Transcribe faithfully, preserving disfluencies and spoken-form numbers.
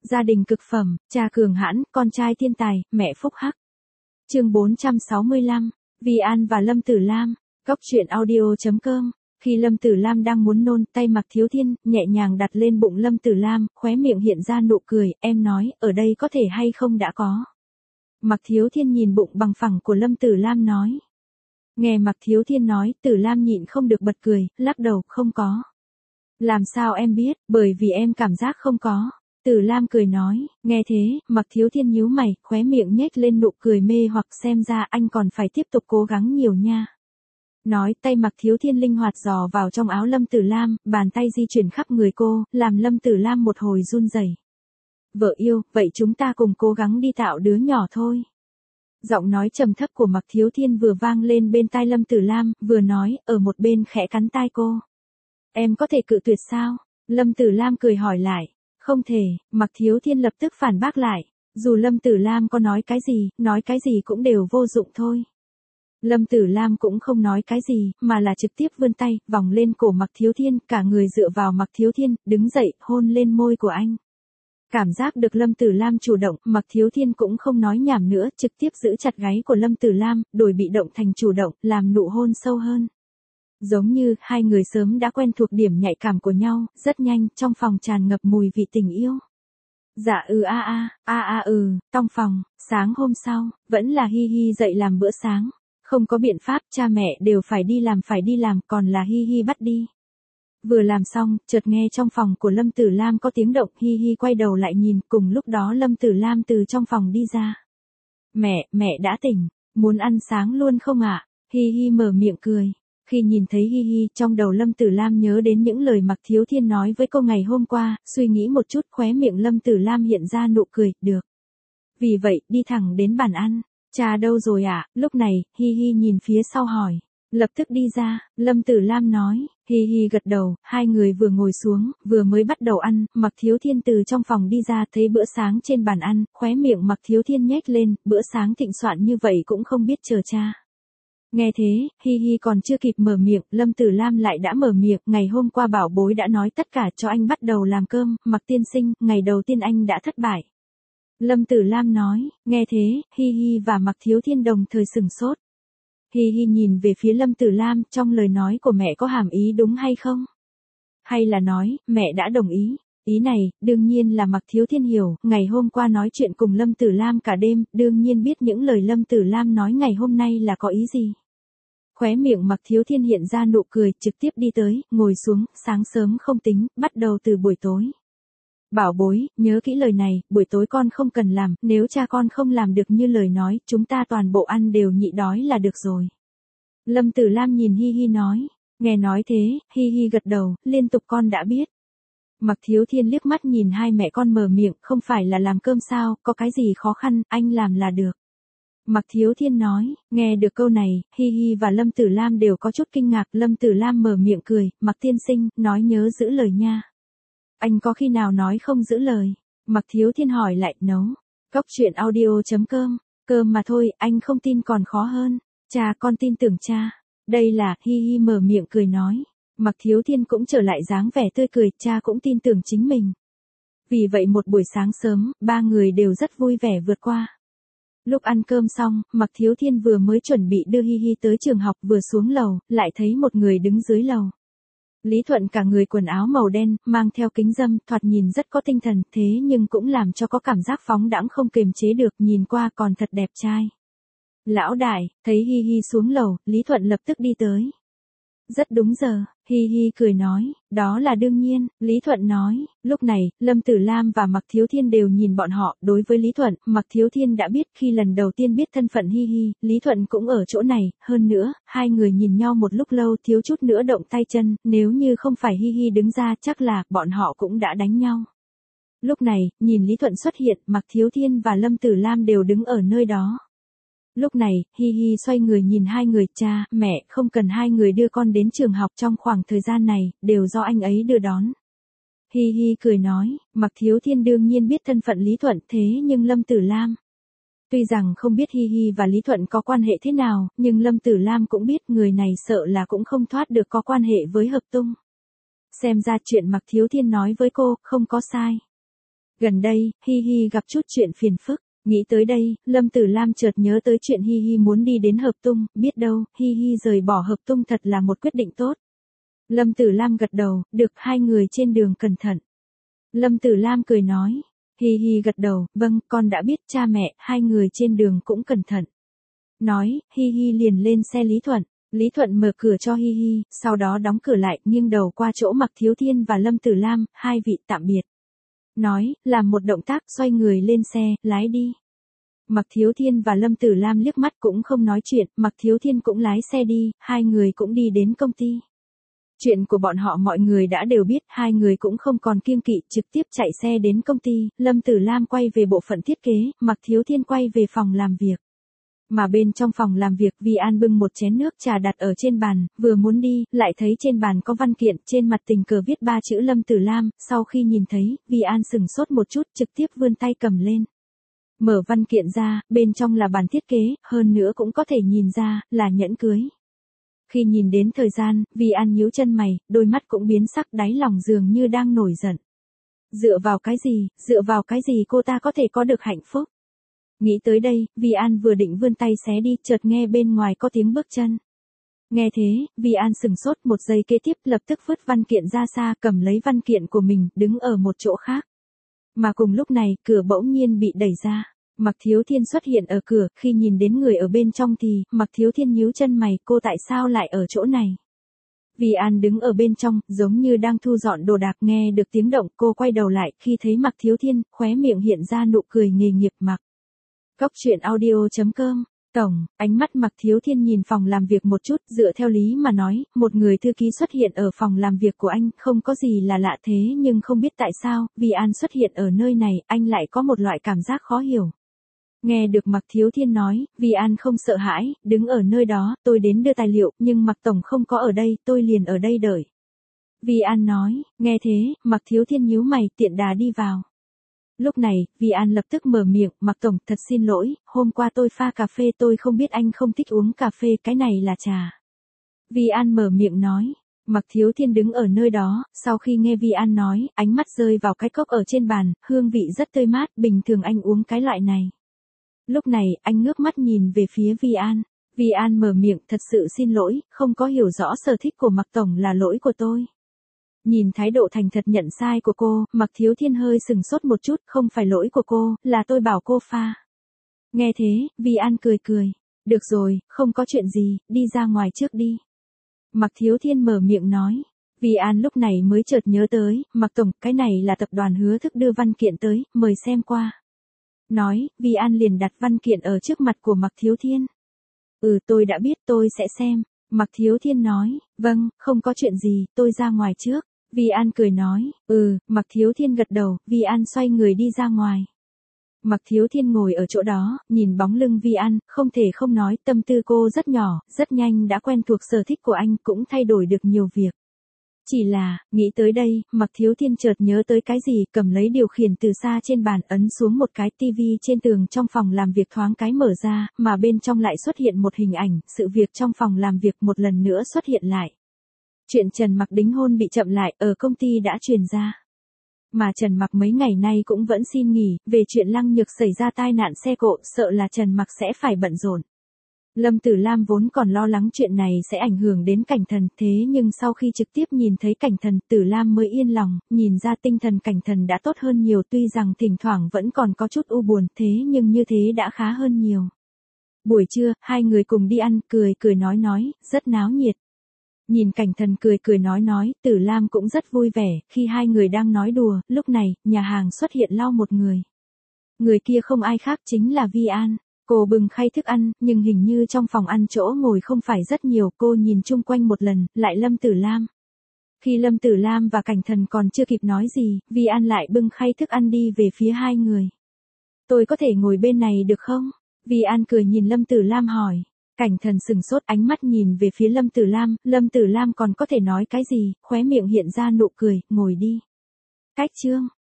Gia đình cực phẩm, cha cường hãn, con trai thiên tài, mẹ phúc hắc. Chương bốn trăm sáu mươi lăm, Vi An và Lâm Tử Lam, Góc truyện audio chấm com. Khi Lâm Tử Lam đang muốn nôn, tay Mạc Thiếu Thiên nhẹ nhàng đặt lên bụng Lâm Tử Lam, khóe miệng hiện ra nụ cười, em nói, ở đây có thể hay không đã có. Mạc Thiếu Thiên nhìn bụng bằng phẳng của Lâm Tử Lam nói. Nghe Mạc Thiếu Thiên nói, Tử Lam nhịn không được bật cười, lắc đầu, không có. Làm sao em biết, bởi vì em cảm giác không có. Tử Lam cười nói, nghe thế, Mạc Thiếu Thiên nhíu mày, khóe miệng nhếch lên nụ cười mê hoặc xem ra anh còn phải tiếp tục cố gắng nhiều nha. Nói tay Mạc Thiếu Thiên linh hoạt dò vào trong áo Lâm Tử Lam, bàn tay di chuyển khắp người cô, làm Lâm Tử Lam một hồi run rẩy. Vợ yêu, vậy chúng ta cùng cố gắng đi tạo đứa nhỏ thôi. Giọng nói trầm thấp của Mạc Thiếu Thiên vừa vang lên bên tai Lâm Tử Lam, vừa nói, ở một bên khẽ cắn tai cô. Em có thể cự tuyệt sao? Lâm Tử Lam cười hỏi lại. Không thể, Mạc Thiếu Thiên lập tức phản bác lại. Dù Lâm Tử Lam có nói cái gì, nói cái gì cũng đều vô dụng thôi. Lâm Tử Lam cũng không nói cái gì, mà là trực tiếp vươn tay, vòng lên cổ Mạc Thiếu Thiên, cả người dựa vào Mạc Thiếu Thiên, đứng dậy, hôn lên môi của anh. Cảm giác được Lâm Tử Lam chủ động, Mạc Thiếu Thiên cũng không nói nhảm nữa, trực tiếp giữ chặt gáy của Lâm Tử Lam, đổi bị động thành chủ động, làm nụ hôn sâu hơn. Giống như, hai người sớm đã quen thuộc điểm nhạy cảm của nhau, rất nhanh, trong phòng tràn ngập mùi vị tình yêu. Dạ ừ a a, a a ừ, trong phòng, sáng hôm sau, vẫn là Hi Hi dậy làm bữa sáng. Không có biện pháp, cha mẹ đều phải đi làm phải đi làm, còn là Hi Hi bắt đi. Vừa làm xong, chợt nghe trong phòng của Lâm Tử Lam có tiếng động, Hi Hi quay đầu lại nhìn, cùng lúc đó Lâm Tử Lam từ trong phòng đi ra. Mẹ, mẹ đã tỉnh, muốn ăn sáng luôn không ạ? Hi Hi mở miệng cười. Khi nhìn thấy Hi Hi, trong đầu Lâm Tử Lam nhớ đến những lời Mạc Thiếu Thiên nói với cô ngày hôm qua, suy nghĩ một chút, khóe miệng Lâm Tử Lam hiện ra nụ cười, được. Vì vậy, đi thẳng đến bàn ăn. Cha đâu rồi ạ? À? Lúc này, Hi Hi nhìn phía sau hỏi. Lập tức đi ra, Lâm Tử Lam nói. Hi Hi gật đầu, hai người vừa ngồi xuống, vừa mới bắt đầu ăn, Mạc Thiếu Thiên từ trong phòng đi ra thấy bữa sáng trên bàn ăn, khóe miệng Mạc Thiếu Thiên nhếch lên, bữa sáng thịnh soạn như vậy cũng không biết chờ cha. Nghe thế, Hi Hi còn chưa kịp mở miệng, Lâm Tử Lam lại đã mở miệng, ngày hôm qua bảo bối đã nói tất cả cho anh bắt đầu làm cơm, Mạc tiên sinh, ngày đầu tiên anh đã thất bại. Lâm Tử Lam nói, nghe thế, Hi Hi và Mạc Thiếu Thiên đồng thời sừng sốt. Hi Hi nhìn về phía Lâm Tử Lam, trong lời nói của mẹ có hàm ý đúng hay không? Hay là nói, mẹ đã đồng ý? Ý này, đương nhiên là Mạc Thiếu Thiên hiểu, ngày hôm qua nói chuyện cùng Lâm Tử Lam cả đêm, đương nhiên biết những lời Lâm Tử Lam nói ngày hôm nay là có ý gì. Khóe miệng Mạc Thiếu Thiên hiện ra nụ cười, trực tiếp đi tới, ngồi xuống, sáng sớm không tính, bắt đầu từ buổi tối. Bảo bối, nhớ kỹ lời này, buổi tối con không cần làm, nếu cha con không làm được như lời nói, chúng ta toàn bộ ăn đều nhịn đói là được rồi. Lâm Tử Lam nhìn Hi Hi nói, nghe nói thế, Hi Hi gật đầu, liên tục con đã biết. Mạc Thiếu Thiên liếc mắt nhìn hai mẹ con mở miệng, không phải là làm cơm sao, có cái gì khó khăn, anh làm là được. Mạc Thiếu Thiên nói, nghe được câu này, Hi Hi và Lâm Tử Lam đều có chút kinh ngạc, Lâm Tử Lam mở miệng cười, Mạc tiên sinh, nói nhớ giữ lời nha. Anh có khi nào nói không giữ lời? Mạc Thiếu Thiên hỏi lại, nấu. Góc truyện audio chấm com, cơm mà thôi, anh không tin còn khó hơn. Cha con tin tưởng cha. Đây là, Hi Hi mở miệng cười nói. Mạc Thiếu Thiên cũng trở lại dáng vẻ tươi cười, cha cũng tin tưởng chính mình. Vì vậy một buổi sáng sớm, ba người đều rất vui vẻ vượt qua. Lúc ăn cơm xong, Mạc Thiếu Thiên vừa mới chuẩn bị đưa Hi Hi tới trường học, vừa xuống lầu, lại thấy một người đứng dưới lầu. Lý Thuận cả người quần áo màu đen, mang theo kính râm, thoạt nhìn rất có tinh thần, thế nhưng cũng làm cho có cảm giác phóng đãng không kiềm chế được, nhìn qua còn thật đẹp trai. Lão đại, thấy Hi Hi xuống lầu, Lý Thuận lập tức đi tới. Rất đúng giờ, Hi Hi cười nói, đó là đương nhiên, Lý Thuận nói. Lúc này, Lâm Tử Lam và Mạc Thiếu Thiên đều nhìn bọn họ, đối với Lý Thuận, Mạc Thiếu Thiên đã biết khi lần đầu tiên biết thân phận Hi Hi, Lý Thuận cũng ở chỗ này, hơn nữa, hai người nhìn nhau một lúc lâu thiếu chút nữa động tay chân, nếu như không phải Hi Hi đứng ra chắc là, bọn họ cũng đã đánh nhau. Lúc này, nhìn Lý Thuận xuất hiện, Mạc Thiếu Thiên và Lâm Tử Lam đều đứng ở nơi đó. Lúc này, Hi Hi xoay người nhìn hai người, cha, mẹ, không cần hai người đưa con đến trường học trong khoảng thời gian này, đều do anh ấy đưa đón. Hi Hi cười nói, Mạc Thiếu Thiên đương nhiên biết thân phận Lý Thuận, thế nhưng Lâm Tử Lam. Tuy rằng không biết Hi Hi và Lý Thuận có quan hệ thế nào, nhưng Lâm Tử Lam cũng biết người này sợ là cũng không thoát được có quan hệ với Hợp Tung. Xem ra chuyện Mạc Thiếu Thiên nói với cô, không có sai. Gần đây, Hi Hi gặp chút chuyện phiền phức. Nghĩ tới đây, Lâm Tử Lam chợt nhớ tới chuyện Hi Hi muốn đi đến Hợp Tung, biết đâu, Hi Hi rời bỏ Hợp Tung thật là một quyết định tốt. Lâm Tử Lam gật đầu, được, hai người trên đường cẩn thận. Lâm Tử Lam cười nói. Hi Hi gật đầu, vâng, con đã biết, cha mẹ, hai người trên đường cũng cẩn thận. Nói, Hi Hi liền lên xe Lý Thuận. Lý Thuận mở cửa cho Hi Hi, sau đó đóng cửa lại, nghiêng đầu qua chỗ Mạc Thiếu Thiên và Lâm Tử Lam, hai vị tạm biệt. Nói, làm một động tác, xoay người lên xe, lái đi. Mạc Thiếu Thiên và Lâm Tử Lam liếc mắt cũng không nói chuyện, Mạc Thiếu Thiên cũng lái xe đi, hai người cũng đi đến công ty. Chuyện của bọn họ mọi người đã đều biết, hai người cũng không còn kiêng kỵ, trực tiếp chạy xe đến công ty, Lâm Tử Lam quay về bộ phận thiết kế, Mạc Thiếu Thiên quay về phòng làm việc. Mà bên trong phòng làm việc, Vi An bưng một chén nước trà đặt ở trên bàn, vừa muốn đi, lại thấy trên bàn có văn kiện, trên mặt tình cờ viết ba chữ Lâm Tử Lam, sau khi nhìn thấy, Vi An sừng sốt một chút, trực tiếp vươn tay cầm lên. Mở văn kiện ra, bên trong là bản thiết kế, hơn nữa cũng có thể nhìn ra, là nhẫn cưới. Khi nhìn đến thời gian, Vi An nhíu chân mày, đôi mắt cũng biến sắc, đáy lòng dường như đang nổi giận. Dựa vào cái gì, dựa vào cái gì cô ta có thể có được hạnh phúc? Nghĩ tới đây, Vi An vừa định vươn tay xé đi, chợt nghe bên ngoài có tiếng bước chân. Nghe thế, Vi An sừng sốt, một giây kế tiếp lập tức vứt văn kiện ra xa, cầm lấy văn kiện của mình, đứng ở một chỗ khác. Mà cùng lúc này, cửa bỗng nhiên bị đẩy ra. Mạc Thiếu Thiên xuất hiện ở cửa, khi nhìn đến người ở bên trong thì, Mạc Thiếu Thiên nhíu chân mày, cô tại sao lại ở chỗ này? Vi An đứng ở bên trong, giống như đang thu dọn đồ đạc, nghe được tiếng động, cô quay đầu lại, khi thấy Mạc Thiếu Thiên, khóe miệng hiện ra nụ cười nghề nghiệp Mạc. Góc truyện audio chấm com. Tổng, ánh mắt Mạc Thiếu Thiên nhìn phòng làm việc một chút, dựa theo lý mà nói, một người thư ký xuất hiện ở phòng làm việc của anh, không có gì là lạ thế nhưng không biết tại sao, Vi An xuất hiện ở nơi này, anh lại có một loại cảm giác khó hiểu. Nghe được Mạc Thiếu Thiên nói, Vi An không sợ hãi, đứng ở nơi đó, tôi đến đưa tài liệu, nhưng Mạc Tổng không có ở đây, tôi liền ở đây đợi. Vi An nói, nghe thế, Mạc Thiếu Thiên nhíu mày, tiện đà đi vào. Lúc này, Vi An lập tức mở miệng, Mạc Tổng, thật xin lỗi, hôm qua tôi pha cà phê tôi không biết anh không thích uống cà phê, cái này là trà. Vi An mở miệng nói. Mạc Thiếu Thiên đứng ở nơi đó, sau khi nghe Vi An nói, ánh mắt rơi vào cái cốc ở trên bàn, hương vị rất tươi mát, bình thường anh uống cái loại này. Lúc này, anh ngước mắt nhìn về phía Vi An. Vi An mở miệng, thật sự xin lỗi, không có hiểu rõ sở thích của Mạc Tổng là lỗi của tôi. Nhìn thái độ thành thật nhận sai của cô, Mạc Thiếu Thiên hơi sừng sốt một chút, không phải lỗi của cô, là tôi bảo cô pha. Nghe thế, Vi An cười cười. Được rồi, không có chuyện gì, đi ra ngoài trước đi. Mạc Thiếu Thiên mở miệng nói. Vi An lúc này mới chợt nhớ tới, Mạc Tổng, cái này là tập đoàn Hứa Thức đưa văn kiện tới, mời xem qua. Nói, Vi An liền đặt văn kiện ở trước mặt của Mạc Thiếu Thiên. Ừ, tôi đã biết, tôi sẽ xem. Mạc Thiếu Thiên nói, vâng, không có chuyện gì, tôi ra ngoài trước. Vi An cười nói, ừ, Mạc Thiếu Thiên gật đầu, Vi An xoay người đi ra ngoài. Mạc Thiếu Thiên ngồi ở chỗ đó, nhìn bóng lưng Vi An, không thể không nói, tâm tư cô rất nhỏ, rất nhanh đã quen thuộc sở thích của anh, cũng thay đổi được nhiều việc. Chỉ là, nghĩ tới đây, Mạc Thiếu Thiên chợt nhớ tới cái gì, cầm lấy điều khiển từ xa trên bàn, ấn xuống một cái tivi trên tường trong phòng làm việc thoáng cái mở ra, mà bên trong lại xuất hiện một hình ảnh, sự việc trong phòng làm việc một lần nữa xuất hiện lại. Chuyện Trần Mặc đính hôn bị chậm lại, ở công ty đã truyền ra. Mà Trần Mặc mấy ngày nay cũng vẫn xin nghỉ, về chuyện Lăng Nhược xảy ra tai nạn xe cộ, sợ là Trần Mặc sẽ phải bận rộn. Lâm Tử Lam vốn còn lo lắng chuyện này sẽ ảnh hưởng đến Cảnh Thần, thế nhưng sau khi trực tiếp nhìn thấy Cảnh Thần, Tử Lam mới yên lòng, nhìn ra tinh thần Cảnh Thần đã tốt hơn nhiều, tuy rằng thỉnh thoảng vẫn còn có chút u buồn, thế nhưng như thế đã khá hơn nhiều. Buổi trưa, hai người cùng đi ăn, cười cười nói nói, rất náo nhiệt. Nhìn Cảnh Thần cười cười nói nói, Tử Lam cũng rất vui vẻ, khi hai người đang nói đùa, lúc này, nhà hàng xuất hiện lau một người. Người kia không ai khác chính là Vi An. Cô bưng khay thức ăn, nhưng hình như trong phòng ăn chỗ ngồi không phải rất nhiều, cô nhìn chung quanh một lần, lại Lâm Tử Lam. Khi Lâm Tử Lam và Cảnh Thần còn chưa kịp nói gì, Vi An lại bưng khay thức ăn đi về phía hai người. Tôi có thể ngồi bên này được không? Vi An cười nhìn Lâm Tử Lam hỏi. Cảnh Thần sừng sốt, ánh mắt nhìn về phía Lâm Tử Lam, Lâm Tử Lam còn có thể nói cái gì, khóe miệng hiện ra nụ cười, ngồi đi. Cách chương.